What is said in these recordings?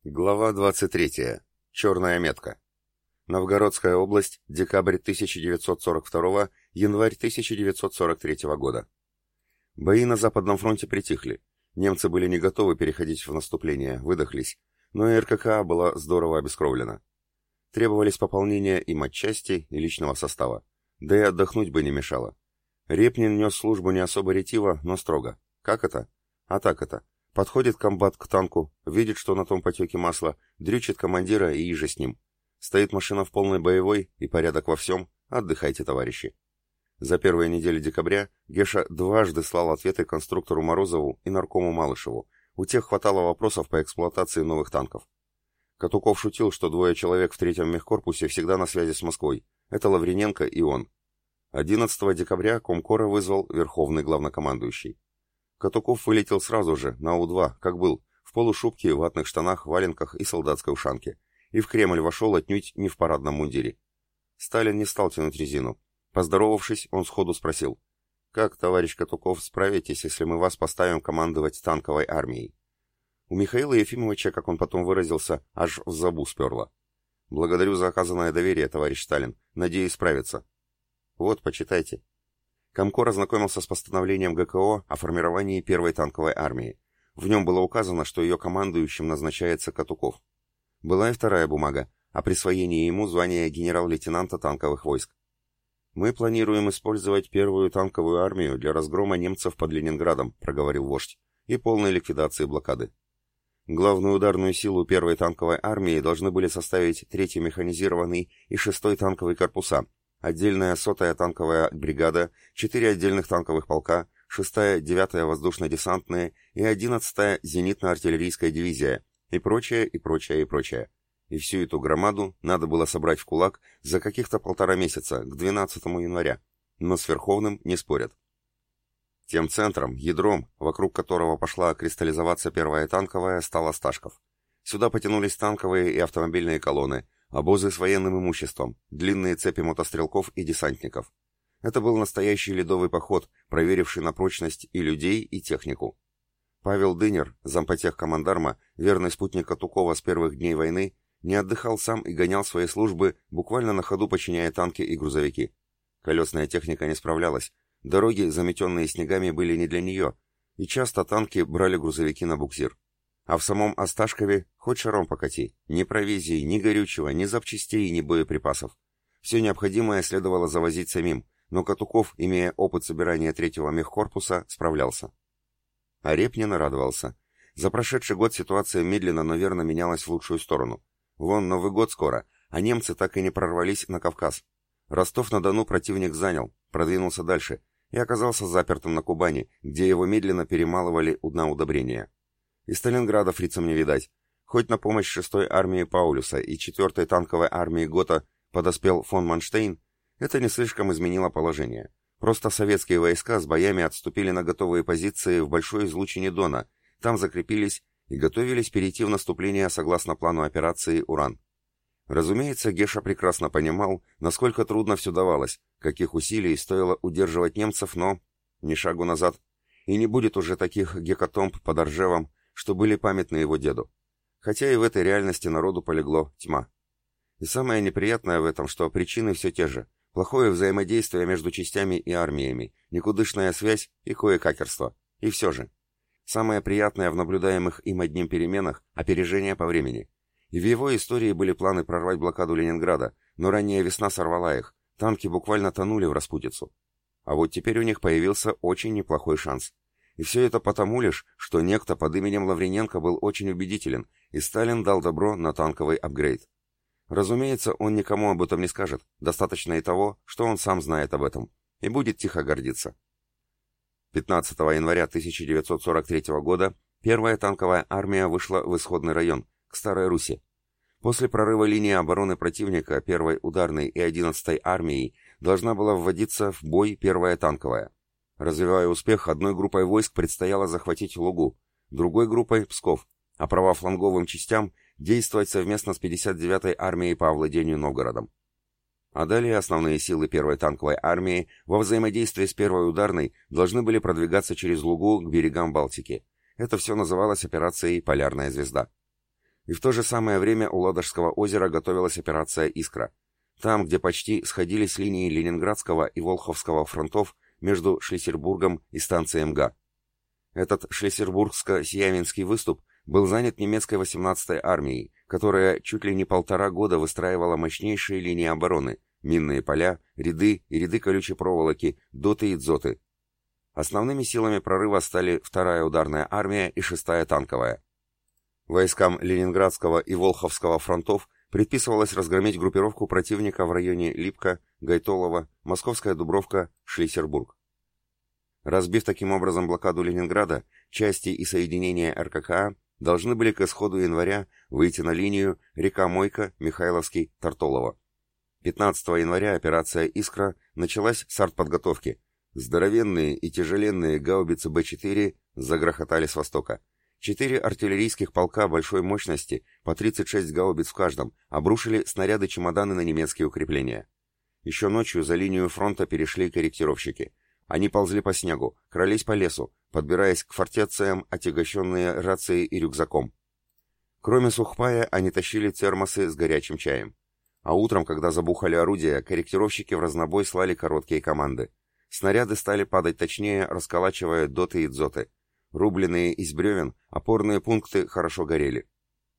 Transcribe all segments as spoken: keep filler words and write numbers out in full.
Глава двадцать третья. Черная метка. Новгородская область, декабрь тысяча девятьсот сорок второго, январь тысяча девятьсот сорок третьего года. Бои на Западном фронте притихли. Немцы были не готовы переходить в наступление, выдохлись, но и РККА была здорово обескровлена. Требовались пополнения и матчасти, и личного состава. Да и отдохнуть бы не мешало. Репнин нес службу не особо ретиво, но строго. Как это? А так это. Подходит комбат к танку, видит, что на том потеке масла, дрючит командира и иже с ним. Стоит машина в полной боевой и порядок во всем. Отдыхайте, товарищи. За первые недели декабря Геша дважды слал ответы конструктору Морозову и наркому Малышеву. У тех хватало вопросов по эксплуатации новых танков. Катуков шутил, что двое человек в третьем мехкорпусе всегда на связи с Москвой. Это Лавриненко и он. одиннадцатого декабря Комкора вызвал Верховный главнокомандующий. Катуков вылетел сразу же, на У два, как был, в полушубке, ватных штанах, валенках и солдатской ушанке, и в Кремль вошел отнюдь не в парадном мундире. Сталин не стал тянуть резину. Поздоровавшись, он сходу спросил: «Как, товарищ Катуков, справитесь, если мы вас поставим командовать танковой армией?» У Михаила Ефимовича, как он потом выразился, аж в зобу сперло. «Благодарю за оказанное доверие, товарищ Сталин. Надеюсь справиться». «Вот, почитайте». Комкор ознакомился с постановлением ГКО о формировании первой танковой армии. В нем было указано, что ее командующим назначается Катуков. Была и вторая бумага о присвоении ему звания генерал-лейтенанта танковых войск. «Мы планируем использовать первую танковую армию для разгрома немцев под Ленинградом», проговорил вождь, «и полной ликвидации блокады. Главную ударную силу первой танковой армии должны были составить третий механизированный и шестой танковый корпуса, отдельная сотая танковая бригада, четыре отдельных танковых полка, шестая, девятая воздушно-десантная и одиннадцатая зенитно-артиллерийская дивизия, и прочее, и прочее, и прочее. И всю эту громаду надо было собрать в кулак за каких-то полтора месяца, к двенадцатому января, но с Верховным не спорят. Тем центром, ядром, вокруг которого пошла кристаллизоваться первая танковая, стал Осташков. Сюда потянулись танковые и автомобильные колонны, обозы с военным имуществом, длинные цепи мотострелков и десантников. Это был настоящий ледовый поход, проверивший на прочность и людей, и технику. Павел Дынер, зампотех командарма, верный спутник Катукова с первых дней войны, не отдыхал сам и гонял свои службы, буквально на ходу подчиняя танки и грузовики. Колесная техника не справлялась, дороги, заметенные снегами, были не для нее, и часто танки брали грузовики на буксир. А в самом Осташкове хоть шаром покати, ни провизии, ни горючего, ни запчастей, ни боеприпасов. Все необходимое следовало завозить самим, но Катуков, имея опыт собирания третьего мехкорпуса, справлялся. А Репнин радовался. За прошедший год ситуация медленно, но верно менялась в лучшую сторону. Вон Новый год скоро, а немцы так и не прорвались на Кавказ. Ростов-на-Дону противник занял, продвинулся дальше и оказался запертым на Кубани, где его медленно перемалывали на удобрения. И Сталинграда фрицам не видать. Хоть на помощь шестой армии Паулюса и четвертой танковой армии Гота подоспел фон Манштейн, это не слишком изменило положение. Просто советские войска с боями отступили на готовые позиции в большой излучине Дона, там закрепились и готовились перейти в наступление согласно плану операции «Уран». Разумеется, Геша прекрасно понимал, насколько трудно все давалось, каких усилий стоило удерживать немцев, но ни шагу назад. И не будет уже таких гекатомб под Оржевом, что были памятны его деду. Хотя и в этой реальности народу полегло тьма. И самое неприятное в этом, что причины все те же. Плохое взаимодействие между частями и армиями, никудышная связь и кое-какерство. И все же. Самое приятное в наблюдаемых им одним переменах – опережение по времени. И в его истории были планы прорвать блокаду Ленинграда, но ранняя весна сорвала их, танки буквально тонули в распутицу. А вот теперь у них появился очень неплохой шанс. И все это потому лишь, что некто под именем Лавриненко был очень убедителен, и Сталин дал добро на танковый апгрейд. Разумеется, он никому об этом не скажет, достаточно и того, что он сам знает об этом, и будет тихо гордиться. пятнадцатого января тысяча девятьсот сорок третьего года первая танковая армия вышла в исходный район, к Старой Руси. После прорыва линии обороны противника первой ударной и одиннадцатой армией должна была вводиться в бой первая танковая. Развивая успех, одной группой войск предстояло захватить Лугу, другой группой — Псков, а правофланговым частям действовать совместно с пятьдесят девятой армией по овладению Новгородом. А далее основные силы первой танковой армии во взаимодействии с первой ударной должны были продвигаться через Лугу к берегам Балтики. Это все называлось операцией «Полярная звезда». И в то же самое время у Ладожского озера готовилась операция «Искра». Там, где почти сходились линии Ленинградского и Волховского фронтов между Шлиссельбургом и станцией МГА. Этот Шлиссельбургско-Сиявинский выступ был занят немецкой восемнадцатой армией, которая чуть ли не полтора года выстраивала мощнейшие линии обороны, минные поля, ряды и ряды колючей проволоки, доты и дзоты. Основными силами прорыва стали вторая ударная армия и шестая танковая. Войскам Ленинградского и Волховского фронтов предписывалось разгромить группировку противника в районе Липка, Гайтолова, Московская Дубровка, Шлиссельбург. Разбив таким образом блокаду Ленинграда, части и соединения эр ка ка а должны были к исходу января выйти на линию река Мойка, Михайловский, Тартолово. пятнадцатого января операция «Искра» началась с артподготовки. Здоровенные и тяжеленные гаубицы бэ четыре загрохотали с востока. Четыре артиллерийских полка большой мощности, по тридцать шесть гаубиц в каждом, обрушили снаряды-чемоданы на немецкие укрепления. Еще ночью за линию фронта перешли корректировщики. Они ползли по снегу, крались по лесу, подбираясь к фортециям, отягощенные рацией и рюкзаком. Кроме сухпая, они тащили термосы с горячим чаем. А утром, когда забухали орудия, корректировщики в разнобой слали короткие команды. Снаряды стали падать точнее, расколачивая доты и дзоты. Рубленные из бревен, опорные пункты хорошо горели.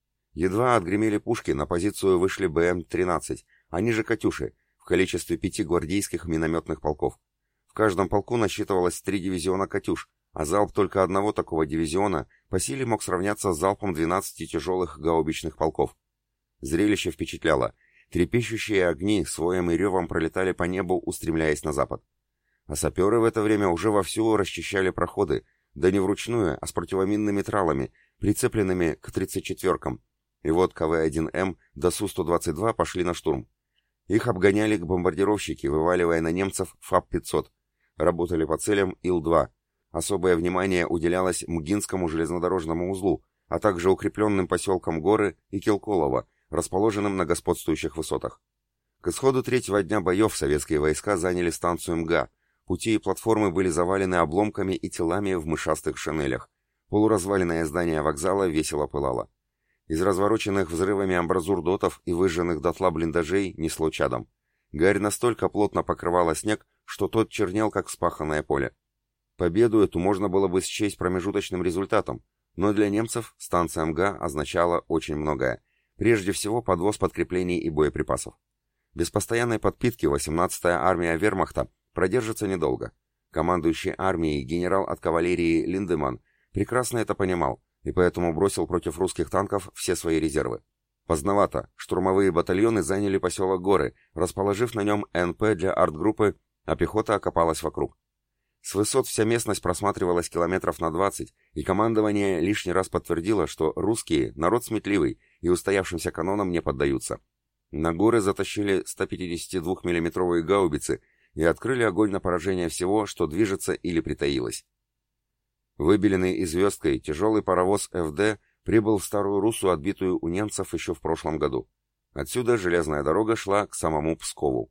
Едва отгремели пушки, на позицию вышли бэ эм тринадцать, они же «Катюши», в количестве пяти гвардейских минометных полков. В каждом полку насчитывалось три дивизиона «Катюш», а залп только одного такого дивизиона по силе мог сравняться с залпом двенадцати тяжелых гаубичных полков. Зрелище впечатляло. Трепещущие огни с воем и ревом пролетали по небу, устремляясь на запад. А саперы в это время уже вовсю расчищали проходы, да не вручную, а с противоминными тралами, прицепленными к тридцать четвёркам. И вот ка вэ один эм до су сто двадцать два пошли на штурм. Их обгоняли к бомбардировщики, вываливая на немцев фаб пятьсот. Работали по целям ил два. Особое внимание уделялось Мгинскому железнодорожному узлу, а также укрепленным поселкам Горы и Келколово, расположенным на господствующих высотах. К исходу третьего дня боев советские войска заняли станцию МГА. Пути и платформы были завалены обломками и телами в мышастых шинелях. Полуразваленное здание вокзала весело пылало. Из развороченных взрывами амбразур дотов и выжженных дотла блиндажей несло чадом. Гарь настолько плотно покрывала снег, что тот чернел, как вспаханное поле. Победу эту можно было бы счесть промежуточным результатом, но для немцев станция МГА означала очень многое. Прежде всего подвоз подкреплений и боеприпасов. Без постоянной подпитки восемнадцатая армия вермахта продержится недолго. Командующий армией генерал от кавалерии Линдеман прекрасно это понимал и поэтому бросил против русских танков все свои резервы. Поздновато штурмовые батальоны заняли поселок Горы, расположив на нем эн пэ для артгруппы, а пехота окопалась вокруг. С высот вся местность просматривалась километров на двадцать, и командование лишний раз подтвердило, что русские — народ сметливый и устоявшимся канонам не поддаются. На Горы затащили сто пятидесятидвухмиллиметровые гаубицы и открыли огонь на поражение всего, что движется или притаилось. Выбеленный и звездкой тяжелый паровоз эф дэ прибыл в Старую Руссу, отбитую у немцев еще в прошлом году. Отсюда железная дорога шла к самому Пскову.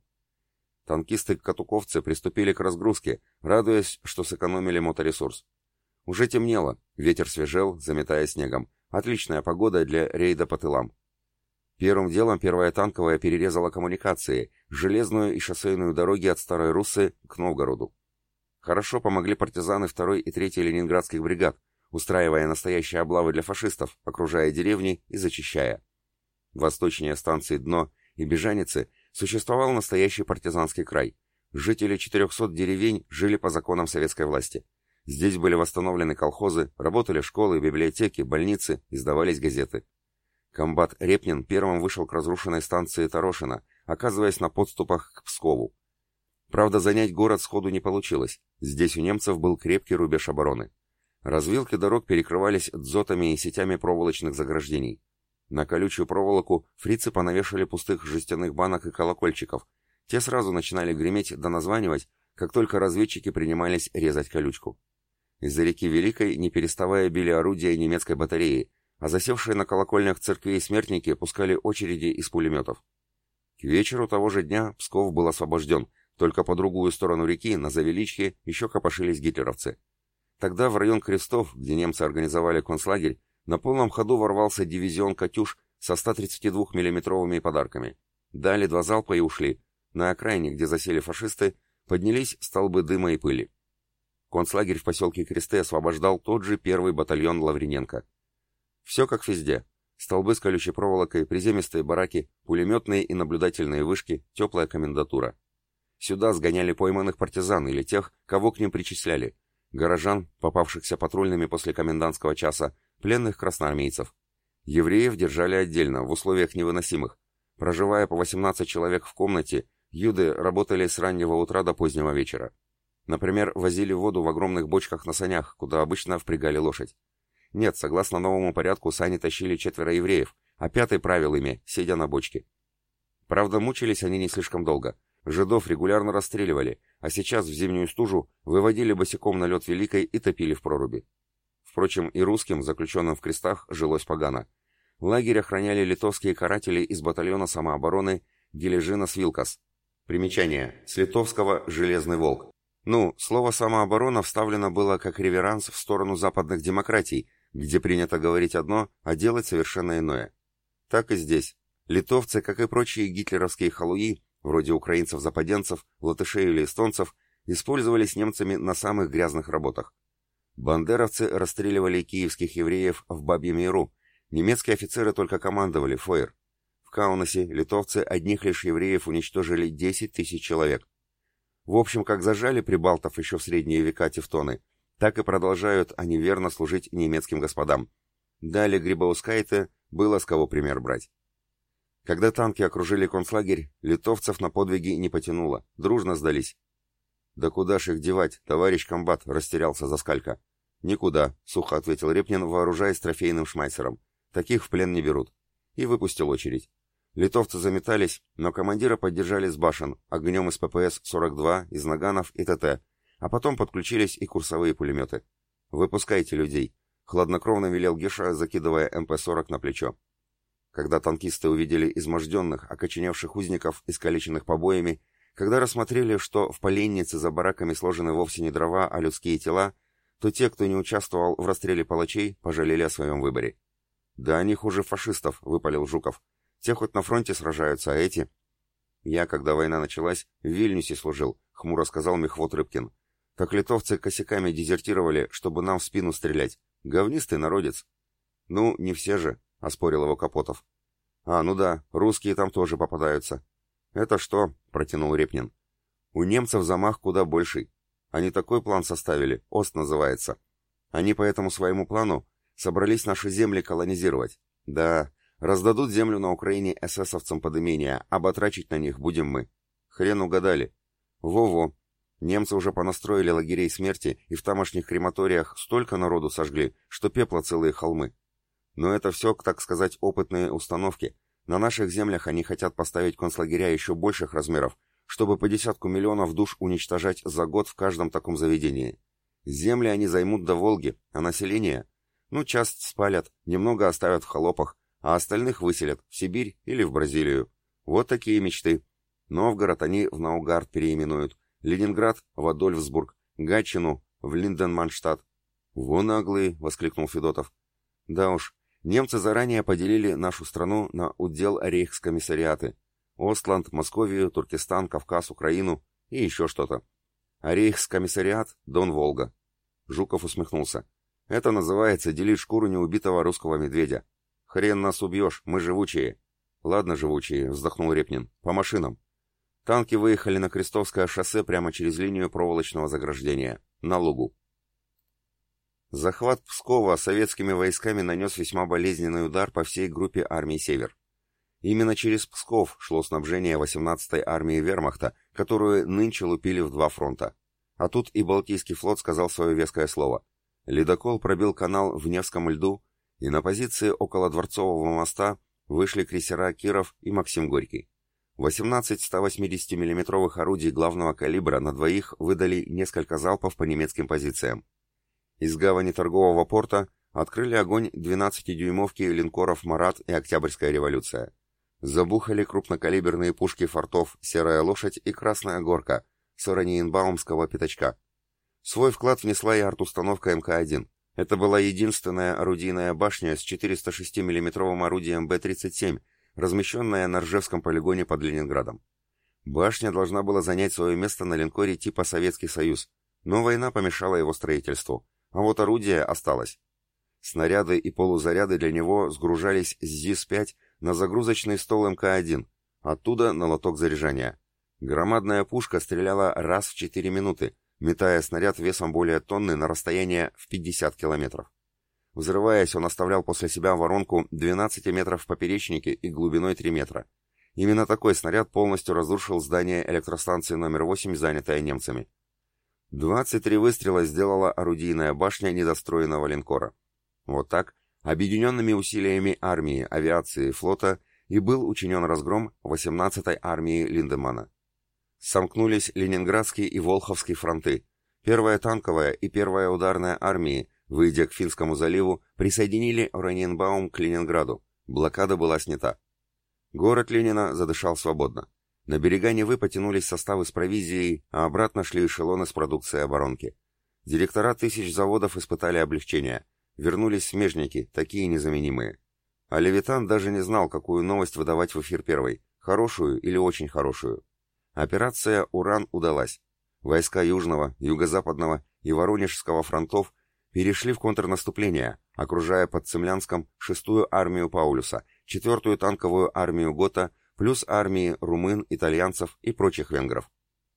Танкисты-катуковцы приступили к разгрузке, радуясь, что сэкономили моторесурс. Уже темнело, ветер свежел, заметая снегом. Отличная погода для рейда по тылам. Первым делом первая танковая перерезала коммуникации, железную и шоссейную дороги от Старой Руссы к Новгороду. Хорошо помогли партизаны второй и третьей ленинградских бригад, устраивая настоящие облавы для фашистов, окружая деревни и зачищая. Восточнее станции Дно и Бежаницы существовал настоящий партизанский край. Жители четырехсот деревень жили по законам советской власти. Здесь были восстановлены колхозы, работали школы, библиотеки, больницы, издавались газеты. Комбат Репнин первым вышел к разрушенной станции Торошино, оказываясь на подступах к Пскову. Правда, занять город сходу не получилось. Здесь у немцев был крепкий рубеж обороны. Развилки дорог перекрывались дзотами и сетями проволочных заграждений. На колючую проволоку фрицы понавешали пустых жестяных банок и колокольчиков. Те сразу начинали греметь да названивать, как только разведчики принимались резать колючку. Из-за реки Великой, не переставая, били орудия немецкой батареи, а засевшие на колокольнях церквей смертники пускали очереди из пулеметов. К вечеру того же дня Псков был освобожден, только по другую сторону реки, на Завеличье, еще копошились гитлеровцы. Тогда в район Крестов, где немцы организовали концлагерь, На полном ходу ворвался дивизион «Катюш» со ста тридцати двух миллиметровыми подарками. Дали два залпа и ушли. На окраине, где засели фашисты, поднялись столбы дыма и пыли. Концлагерь в поселке Кресты освобождал тот же первый батальон Лавриненко. Все как везде. Столбы с колючей проволокой, приземистые бараки, пулеметные и наблюдательные вышки, теплая комендатура. Сюда сгоняли пойманных партизан или тех, кого к ним причисляли. Горожан, попавшихся патрульными после комендантского часа, пленных красноармейцев. Евреев держали отдельно, в условиях невыносимых. Проживая по восемнадцать человек в комнате, юды работали с раннего утра до позднего вечера. Например, возили воду в огромных бочках на санях, куда обычно впрягали лошадь. Нет, согласно новому порядку, сани тащили четверо евреев, а пятый правил ими, сидя на бочке. Правда, мучились они не слишком долго. Жидов регулярно расстреливали, а сейчас в зимнюю стужу выводили босиком на лед Великой и топили в проруби. Впрочем, и русским, заключенным в крестах, жилось погано. Лагерь охраняли литовские каратели из батальона самообороны Гележинас-Вилкас. Примечание. С литовского «Железный волк». Ну, слово «самооборона» вставлено было как реверанс в сторону западных демократий, где принято говорить одно, а делать совершенно иное. Так и здесь. Литовцы, как и прочие гитлеровские халуи, вроде украинцев-западенцев, латышей или эстонцев, использовались немцами на самых грязных работах. Бандеровцы расстреливали киевских евреев в Бабьем Яру, немецкие офицеры только командовали фойер. В Каунасе литовцы одних лишь евреев уничтожили десять тысяч человек. В общем, как зажали прибалтов еще в средние века тевтоны, так и продолжают они верно служить немецким господам. Далее Грибаускайте было с кого пример брать. Когда танки окружили концлагерь, литовцев на подвиги не потянуло, дружно сдались. «Да куда ж их девать, товарищ комбат?» — растерялся Заскалько. «Никуда», — сухо ответил Репнин, вооружаясь трофейным шмайсером. «Таких в плен не берут». И выпустил очередь. Литовцы заметались, но командира поддержали с башен, огнем из ППС сорок два, из наганов и ТТ, а потом подключились и курсовые пулеметы. «Выпускайте людей», — хладнокровно велел Геша, закидывая эм пэ сорок на плечо. Когда танкисты увидели изможденных, окоченевших узников, искалеченных побоями, когда рассмотрели, что в поленнице за бараками сложены вовсе не дрова, а людские тела, то те, кто не участвовал в расстреле палачей, пожалели о своем выборе. «Да они хуже фашистов», — выпалил Жуков. «Те хоть на фронте сражаются, а эти...» «Я, когда война началась, в Вильнюсе служил», — хмуро сказал мехвод Рыбкин. «Так литовцы косяками дезертировали, чтобы нам в спину стрелять. Говнистый народец». «Ну, не все же», — оспорил его Капотов. «А, ну да, русские там тоже попадаются». «Это что?» — протянул Репнин. «У немцев замах куда больший. Они такой план составили, Ост называется. Они по этому своему плану собрались наши земли колонизировать. Да, раздадут землю на Украине эсэсовцам под имение, а батрачить на них будем мы. Хрен угадали. Во-во. Немцы уже понастроили лагерей смерти и в тамошних крематориях столько народу сожгли, что пепла целые холмы. Но это все, так сказать, опытные установки. На наших землях они хотят поставить концлагеря еще больших размеров, чтобы по десятку миллионов душ уничтожать за год в каждом таком заведении. Земли они займут до Волги, а население? Ну, часть спалят, немного оставят в холопах, а остальных выселят в Сибирь или в Бразилию. Вот такие мечты. Новгород они в Наугард переименуют, Ленинград в Адольфсбург, Гатчину в Линденманштадт. «Вон наглые!» — воскликнул Федотов. «Да уж, немцы заранее поделили нашу страну на удел рейхскомиссариаты. Остланд, Московию, Туркестан, Кавказ, Украину и еще что-то. А рейхскомиссариат — Дон-Волга». Жуков усмехнулся. «Это называется делить шкуру неубитого русского медведя. Хрен нас убьешь, мы живучие». «Ладно, живучие», — вздохнул Репнин. «По машинам». Танки выехали на Крестовское шоссе прямо через линию проволочного заграждения, на лугу. Захват Пскова советскими войсками нанес весьма болезненный удар по всей группе армий «Север». Именно через Псков шло снабжение восемнадцатой армии вермахта, которую нынче лупили в два фронта. А тут и Балтийский флот сказал свое веское слово. Ледокол пробил канал в Невском льду, и на позиции около Дворцового моста вышли крейсера «Киров» и «Максим Горький». восемнадцать ста восьмидесятимиллиметровых орудий главного калибра на двоих выдали несколько залпов по немецким позициям. Из гавани торгового порта открыли огонь двенадцатидюймовки линкоров «Марат» и «Октябрьская революция». Забухали крупнокалиберные пушки фортов «Серая лошадь» и «Красная горка» с Ораниенбаумского пятачка. Свой вклад внесла и артустановка эм ка один. Это была единственная орудийная башня с четыреста шесть миллиметровым орудием Б тридцать семь, размещенная на Ржевском полигоне под Ленинградом. Башня должна была занять свое место на линкоре типа «Советский Союз», но война помешала его строительству, а вот орудие осталось. Снаряды и полузаряды для него сгружались с ЗИС пять на загрузочный стол эм ка один, оттуда на лоток заряжания. Громадная пушка стреляла раз в четыре минуты, метая снаряд весом более тонны на расстояние в пятьдесят километров. Взрываясь, он оставлял после себя воронку двенадцать метров в поперечнике и глубиной три метра. Именно такой снаряд полностью разрушил здание электростанции номер восемь, занятое немцами. двадцать три выстрела сделала орудийная башня недостроенного линкора. Вот так, объединенными усилиями армии, авиации, флота и был учинен разгром восемнадцатой армии Линдемана. Сомкнулись Ленинградский и Волховский фронты. Первая танковая и первая ударная армии, выйдя к Финскому заливу, присоединили Ораниенбаум к Ленинграду. Блокада была снята. Город Ленина задышал свободно. На берега Невы потянулись составы с провизией, а обратно шли эшелоны с продукцией оборонки. Директора тысяч заводов испытали облегчение. Вернулись смежники, такие незаменимые. А Левитан даже не знал, какую новость выдавать в эфир первой, хорошую или очень хорошую. Операция «Уран» удалась. Войска Южного, Юго-Западного и Воронежского фронтов перешли в контрнаступление, окружая под Цимлянском шестую армию Паулюса, четвертую танковую армию Гота, плюс армии румын, итальянцев и прочих венгров.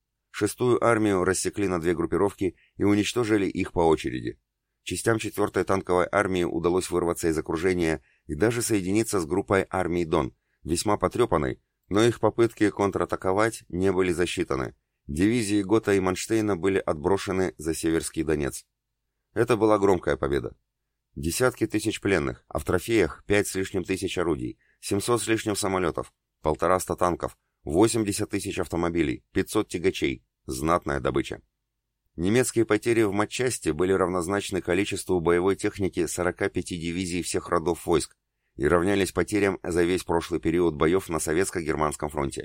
Шестую армию рассекли на две группировки и уничтожили их по очереди. Частям четвертой танковой армии удалось вырваться из окружения и даже соединиться с группой армий Дон, весьма потрепанной, но их попытки контратаковать не были засчитаны. Дивизии Гота и Манштейна были отброшены за Северский Донец. Это была громкая победа. Десятки тысяч пленных, а в трофеях пять с лишним тысяч орудий, семьсот с лишним самолетов, полтораста танков, восемьдесят тысяч автомобилей, пятьсот тягачей. Знатная добыча. Немецкие потери в матчасти были равнозначны количеству боевой техники сорока пяти дивизий всех родов войск и равнялись потерям за весь прошлый период боев на советско-германском фронте.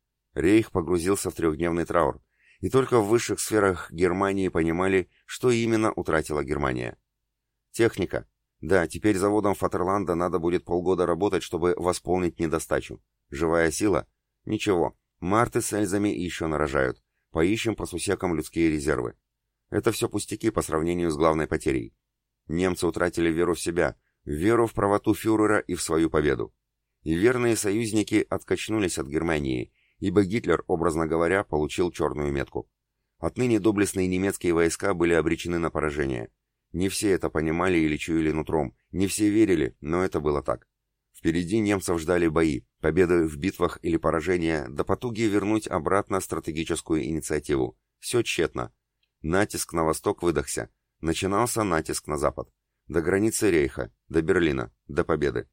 Рейх погрузился в трехдневный траур, и только в высших сферах Германии понимали, что именно утратила Германия. Техника. Да, теперь заводам Фатерланда надо будет полгода работать, чтобы восполнить недостачу. Живая сила? Ничего, Марты с Эльзами еще нарожают. Поищем по сусекам людские резервы. Это все пустяки по сравнению с главной потерей. Немцы утратили веру в себя, веру в правоту фюрера и в свою победу. И верные союзники откачнулись от Германии, ибо Гитлер, образно говоря, получил черную метку. Отныне доблестные немецкие войска были обречены на поражение. Не все это понимали или чуяли нутром, не все верили, но это было так. Впереди немцев ждали бои, победы в битвах или поражения, да потуги вернуть обратно стратегическую инициативу. Все тщетно. Натиск на восток выдохся. Начинался натиск на запад. До границы Рейха, до Берлина, до победы.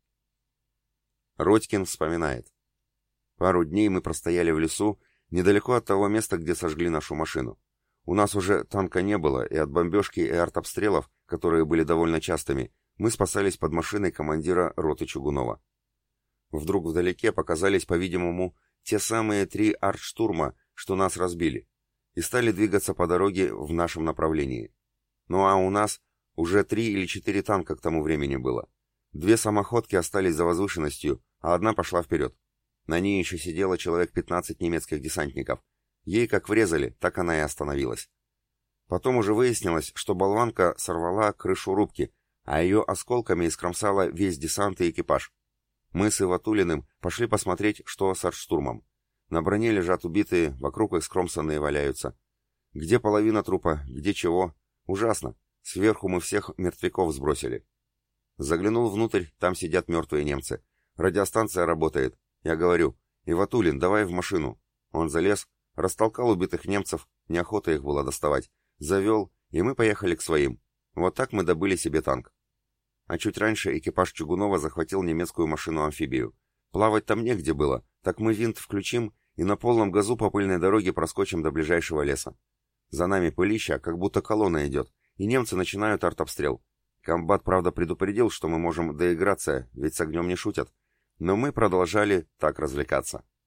Родькин вспоминает. Пару дней мы простояли в лесу, недалеко от того места, где сожгли нашу машину. У нас уже танка не было, и от бомбежки и артобстрелов, которые были довольно частыми, мы спасались под машиной командира роты Чугунова. Вдруг вдалеке показались, по-видимому, те самые три артштурма, что нас разбили, и стали двигаться по дороге в нашем направлении. Ну а у нас уже три или четыре танка к тому времени было. Две самоходки остались за возвышенностью, а одна пошла вперед. На ней еще сидело человек пятнадцать немецких десантников. Ей как врезали, так она и остановилась. Потом уже выяснилось, что болванка сорвала крышу рубки, а ее осколками искромсала весь десант и экипаж. Мы с Иватулиным пошли посмотреть, что с артштурмом. На броне лежат убитые, вокруг их скромсанные валяются. Где половина трупа, где чего. Ужасно. Сверху мы всех мертвяков сбросили. Заглянул внутрь, там сидят мертвые немцы. Радиостанция работает. Я говорю: «Иватулин, давай в машину». Он залез, растолкал убитых немцев, неохота их было доставать. Завел, и мы поехали к своим. Вот так мы добыли себе танк. А чуть раньше экипаж Чугунова захватил немецкую машину-амфибию. Плавать там негде было, так мы винт включим и на полном газу по пыльной дороге проскочим до ближайшего леса. За нами пылища, как будто колонна идет, и немцы начинают артобстрел. Комбат, правда, предупредил, что мы можем доиграться, ведь с огнем не шутят. Но мы продолжали так развлекаться.